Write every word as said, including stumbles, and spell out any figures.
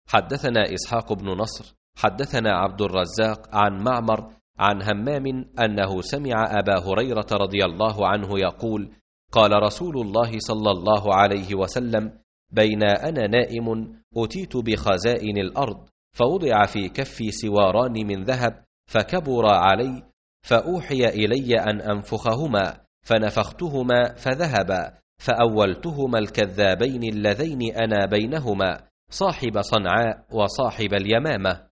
حدثنا إسحاق بن نصر حدثنا عبد الرزاق عن معمر عن همام أنه سمع أبا هريرة رضي الله عنه يقول: قال رسول الله صلى الله عليه وسلم: بين أنا نائم أتيت بخزائن الأرض، فوضع في كفي سواران من ذهب فكبر علي، فأوحي إلي أن أنفخهما، فنفختهما فذهبا، فأولتهما الكذابين اللذين أنا بينهما، صاحب صنعاء وصاحب اليمامة.